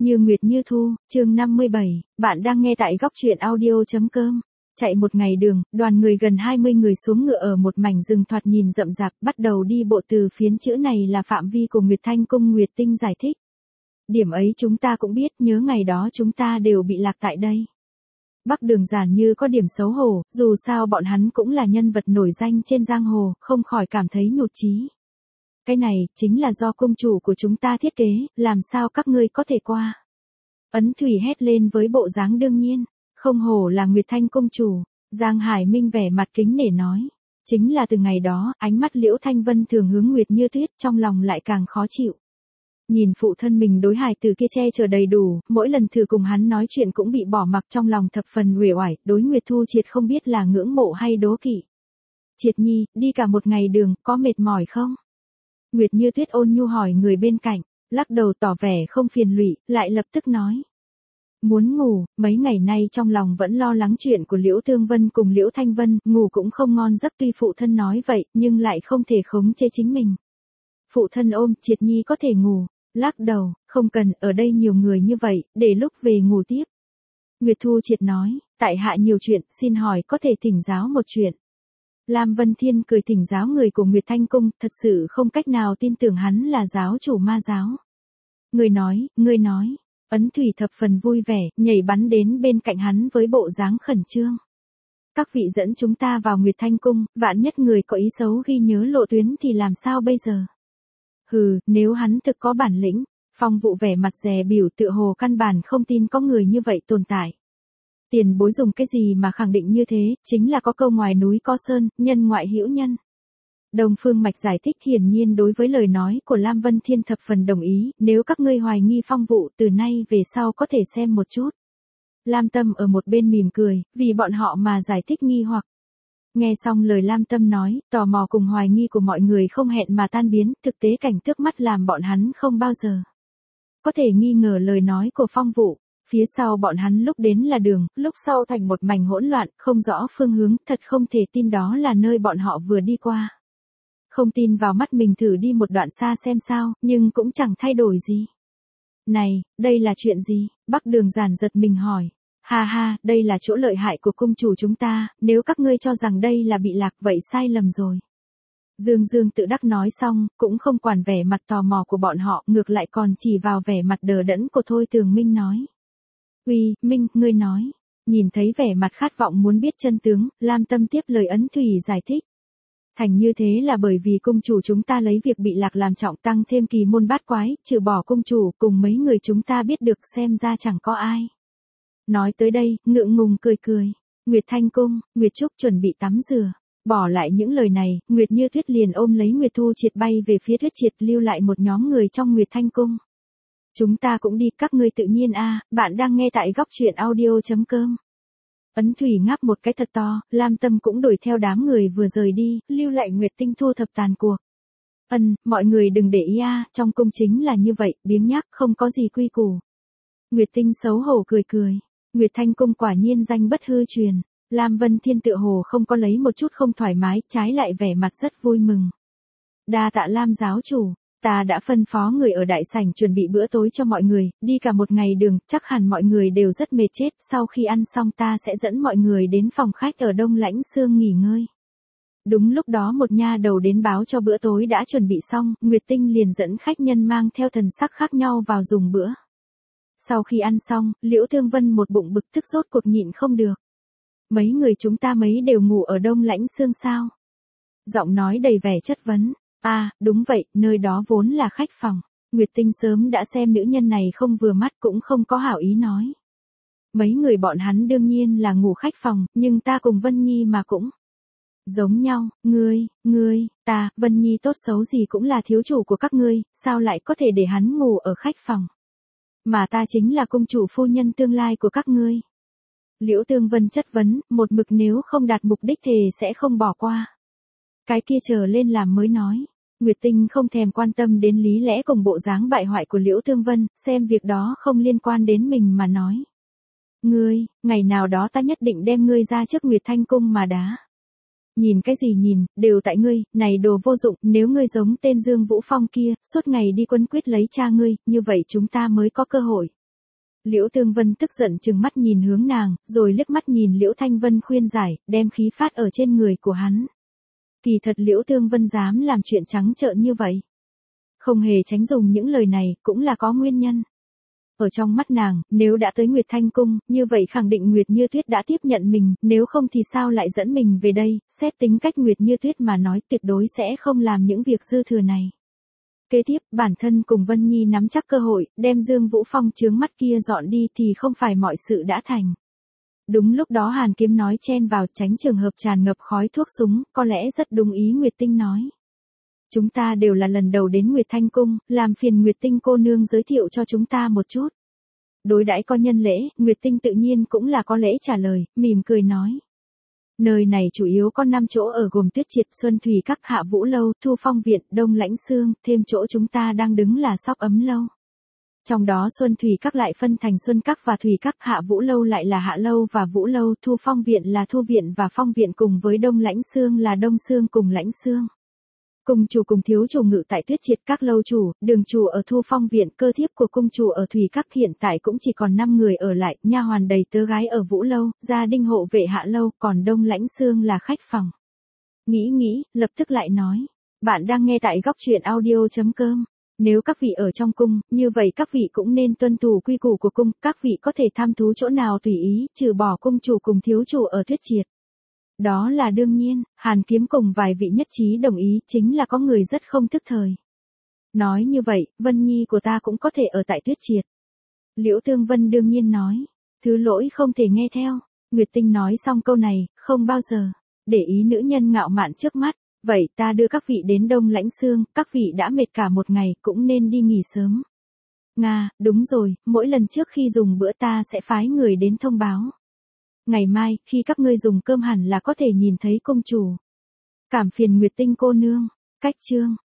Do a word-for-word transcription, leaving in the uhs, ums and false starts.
Như Nguyệt Như Thu, chương năm mươi bảy, bạn đang nghe tại góc truyện audio.com. Chạy một ngày đường, đoàn người gần hai mươi người xuống ngựa ở một mảnh rừng thoạt nhìn rậm rạp, bắt đầu đi bộ từ phiến chữ này là phạm vi của Nguyệt Thanh Cung. Nguyệt Tinh giải thích. Điểm ấy chúng ta cũng biết, nhớ ngày đó chúng ta đều bị lạc tại đây. Bắc Đường Giản Như có điểm xấu hổ, dù sao bọn hắn cũng là nhân vật nổi danh trên giang hồ, không khỏi cảm thấy nhụt chí. Cái này, chính là do cung chủ của chúng ta thiết kế, làm sao các ngươi có thể qua. Ấn Thủy hét lên với bộ dáng đương nhiên, không hổ là Nguyệt Thanh cung chủ. Giang Hải Minh vẻ mặt kính nể nói. Chính là từ ngày đó, ánh mắt Liễu Thanh Vân thường hướng Nguyệt Như Tuyết, trong lòng lại càng khó chịu. Nhìn phụ thân mình đối hài từ kia che chở đầy đủ, mỗi lần thử cùng hắn nói chuyện cũng bị bỏ mặc, trong lòng thập phần uể oải, đối Nguyệt Thu Triệt không biết là ngưỡng mộ hay đố kỵ. Triệt Nhi, đi cả một ngày đường, có mệt mỏi không? Nguyệt Như Tuyết ôn nhu hỏi người bên cạnh, lắc đầu tỏ vẻ không phiền lụy, lại lập tức nói. Muốn ngủ, mấy ngày nay trong lòng vẫn lo lắng chuyện của Liễu Thương Vân cùng Liễu Thanh Vân, ngủ cũng không ngon giấc, tuy phụ thân nói vậy, nhưng lại không thể khống chế chính mình. Phụ thân ôm, Triệt Nhi có thể ngủ, lắc đầu, không cần, ở đây nhiều người như vậy, để lúc về ngủ tiếp. Nguyệt Thu Triệt nói, tại hạ nhiều chuyện, xin hỏi có thể thỉnh giáo một chuyện. Lam Vân Thiên cười thỉnh giáo người của Nguyệt Thanh Cung, thật sự không cách nào tin tưởng hắn là giáo chủ ma giáo. Người nói, người nói, Ấn Thủy thập phần vui vẻ, nhảy bắn đến bên cạnh hắn với bộ dáng khẩn trương. Các vị dẫn chúng ta vào Nguyệt Thanh Cung, vạn nhất người có ý xấu ghi nhớ lộ tuyến thì làm sao bây giờ? Hừ, nếu hắn thực có bản lĩnh. Phong Vụ vẻ mặt dè biểu tựa hồ căn bản không tin có người như vậy tồn tại. Tiền bối dùng cái gì mà khẳng định như thế, chính là có câu ngoài núi có sơn, nhân ngoại hữu nhân. Đông Phương Mạch giải thích, hiển nhiên đối với lời nói của Lam Vân Thiên thập phần đồng ý, nếu các ngươi hoài nghi Phong Vụ, từ nay về sau có thể xem một chút. Lam Tâm ở một bên mỉm cười, vì bọn họ mà giải thích nghi hoặc. Nghe xong lời Lam Tâm nói, tò mò cùng hoài nghi của mọi người không hẹn mà tan biến, thực tế cảnh trước mắt làm bọn hắn không bao giờ có thể nghi ngờ lời nói của Phong Vụ. Phía sau bọn hắn lúc đến là đường, lúc sau thành một mảnh hỗn loạn, không rõ phương hướng, thật không thể tin đó là nơi bọn họ vừa đi qua. Không tin vào mắt mình thử đi một đoạn xa xem sao, nhưng cũng chẳng thay đổi gì. Này, đây là chuyện gì? Bắc Đường Giản giật mình hỏi. Ha ha, đây là chỗ lợi hại của cung chủ chúng ta, nếu các ngươi cho rằng đây là bị lạc vậy sai lầm rồi. Dương Dương tự đắc nói xong, cũng không quản vẻ mặt tò mò của bọn họ, ngược lại còn chỉ vào vẻ mặt đờ đẫn của Thôi Tường Minh nói. Uy, Minh, ngươi nói. Nhìn thấy vẻ mặt khát vọng muốn biết chân tướng, Lam Tâm tiếp lời Ấn Thủy giải thích. Thành như thế là bởi vì cung chủ chúng ta lấy việc bị lạc làm trọng, tăng thêm kỳ môn bát quái, trừ bỏ cung chủ cùng mấy người chúng ta biết được, xem ra chẳng có ai. Nói tới đây, ngượng ngùng cười cười. Nguyệt Thanh Cung, Nguyệt Trúc chuẩn bị tắm rửa. Bỏ lại những lời này, Nguyệt Như Tuyết liền ôm lấy Nguyệt Thu Triệt bay về phía Tuyết Triệt, lưu lại một nhóm người trong Nguyệt Thanh Cung. Chúng ta cũng đi, các ngươi tự nhiên a, bạn đang nghe tại góc truyện audio.com. Ấn Thủy ngáp một cái thật to, Lam Tâm cũng đuổi theo đám người vừa rời đi, lưu lại Nguyệt Tinh thu thập tàn cuộc. Ân, mọi người đừng để ý a, trong cung chính là như vậy, biếng nhác, không có gì quy củ. Nguyệt Tinh xấu hổ cười cười. Nguyệt Thanh Cung quả nhiên danh bất hư truyền. Lam Vân Thiên tựa hồ không có lấy một chút không thoải mái, trái lại vẻ mặt rất vui mừng. Đa tạ Lam giáo chủ, ta đã phân phó người ở đại sảnh chuẩn bị bữa tối cho mọi người, đi cả một ngày đường, chắc hẳn mọi người đều rất mệt chết, sau khi ăn xong ta sẽ dẫn mọi người đến phòng khách ở Đông Lãnh Sương nghỉ ngơi. Đúng lúc đó một nha đầu đến báo cho bữa tối đã chuẩn bị xong, Nguyệt Tinh liền dẫn khách nhân mang theo thần sắc khác nhau vào dùng bữa. Sau khi ăn xong, Liễu Thương Vân một bụng bực tức rốt cuộc nhịn không được. Mấy người chúng ta mấy đều ngủ ở Đông Lãnh Sương sao? Giọng nói đầy vẻ chất vấn. À, đúng vậy, nơi đó vốn là khách phòng. Nguyệt Tinh sớm đã xem nữ nhân này không vừa mắt, cũng không có hảo ý nói. Mấy người bọn hắn đương nhiên là ngủ khách phòng, nhưng ta cùng Vân Nhi mà cũng giống nhau, ngươi, ngươi, ta, Vân Nhi tốt xấu gì cũng là thiếu chủ của các ngươi, sao lại có thể để hắn ngủ ở khách phòng? Mà ta chính là cung chủ phu nhân tương lai của các ngươi. Liễu Tương Vân chất vấn, một mực nếu không đạt mục đích thì sẽ không bỏ qua. Cái kia chờ lên làm mới nói. Nguyệt Tinh không thèm quan tâm đến lý lẽ cùng bộ dáng bại hoại của Liễu Tương Vân, xem việc đó không liên quan đến mình mà nói. Ngươi, ngày nào đó ta nhất định đem ngươi ra trước Nguyệt Thanh Cung mà đá. Nhìn cái gì nhìn, đều tại ngươi, này đồ vô dụng, nếu ngươi giống tên Dương Vũ Phong kia, suốt ngày đi quấn quyết lấy cha ngươi, như vậy chúng ta mới có cơ hội. Liễu Tương Vân tức giận trừng mắt nhìn hướng nàng, rồi liếc mắt nhìn Liễu Thanh Vân khuyên giải, đem khí phát ở trên người của hắn. Kỳ thật Liễu Tương Vân dám làm chuyện trắng trợn như vậy. Không hề tránh dùng những lời này, cũng là có nguyên nhân. Ở trong mắt nàng, nếu đã tới Nguyệt Thanh Cung, như vậy khẳng định Nguyệt Như Tuyết đã tiếp nhận mình, nếu không thì sao lại dẫn mình về đây, xét tính cách Nguyệt Như Tuyết mà nói tuyệt đối sẽ không làm những việc dư thừa này. Kế tiếp, bản thân cùng Vân Nhi nắm chắc cơ hội, đem Dương Vũ Phong chướng mắt kia dọn đi thì không phải mọi sự đã thành. Đúng lúc đó Hàn Kiếm nói chen vào tránh trường hợp tràn ngập khói thuốc súng, có lẽ rất đúng ý Nguyệt Tinh nói. Chúng ta đều là lần đầu đến Nguyệt Thanh Cung, làm phiền Nguyệt Tinh cô nương giới thiệu cho chúng ta một chút. Đối đãi có nhân lễ, Nguyệt Tinh tự nhiên cũng là có lễ trả lời, mỉm cười nói. Nơi này chủ yếu có năm chỗ ở gồm Tuyết Triệt, Xuân Thủy Các, Hạ Vũ Lâu, Thu Phong Viện, Đông Lãnh Sương, thêm chỗ chúng ta đang đứng là Sóc Ấm Lâu. Trong đó Xuân Thủy Các lại phân thành Xuân Các và Thủy Các, Hạ Vũ Lâu lại là Hạ Lâu và Vũ Lâu, Thu Phong Viện là Thu Viện và Phong Viện cùng với Đông Lãnh Sương là Đông Sương cùng Lãnh Sương. Cung chủ cùng thiếu chủ ngự tại Tuyết Triệt Các lâu chủ, đường chủ ở Thu Phong Viện, cơ thiếp của cung chủ ở Thủy Các hiện tại cũng chỉ còn năm người ở lại, nha hoàn đầy tớ gái ở Vũ Lâu, gia đình hộ vệ Hạ Lâu, còn Đông Lãnh Sương là khách phòng. Nghĩ nghĩ, lập tức lại nói, bạn đang nghe tại góc truyện audio chấm com. Nếu các vị ở trong cung, như vậy các vị cũng nên tuân thủ quy củ của cung, các vị có thể tham thú chỗ nào tùy ý, trừ bỏ cung chủ cùng thiếu chủ ở Tuyết Triệt. Đó là đương nhiên, Hàn Kiếm cùng vài vị nhất trí đồng ý, chính là có người rất không thức thời. Nói như vậy, Vân Nhi của ta cũng có thể ở tại Tuyết Triệt. Liễu Tương Vân đương nhiên nói, thứ lỗi không thể nghe theo. Nguyệt Tinh nói xong câu này, không bao giờ để ý nữ nhân ngạo mạn trước mắt. Vậy ta đưa các vị đến Đông Lãnh Sương, các vị đã mệt cả một ngày, cũng nên đi nghỉ sớm. Nga, đúng rồi, mỗi lần trước khi dùng bữa ta sẽ phái người đến thông báo. Ngày mai, khi các ngươi dùng cơm hẳn là có thể nhìn thấy công chủ. Cảm phiền Nguyệt Tinh cô nương. Cách chương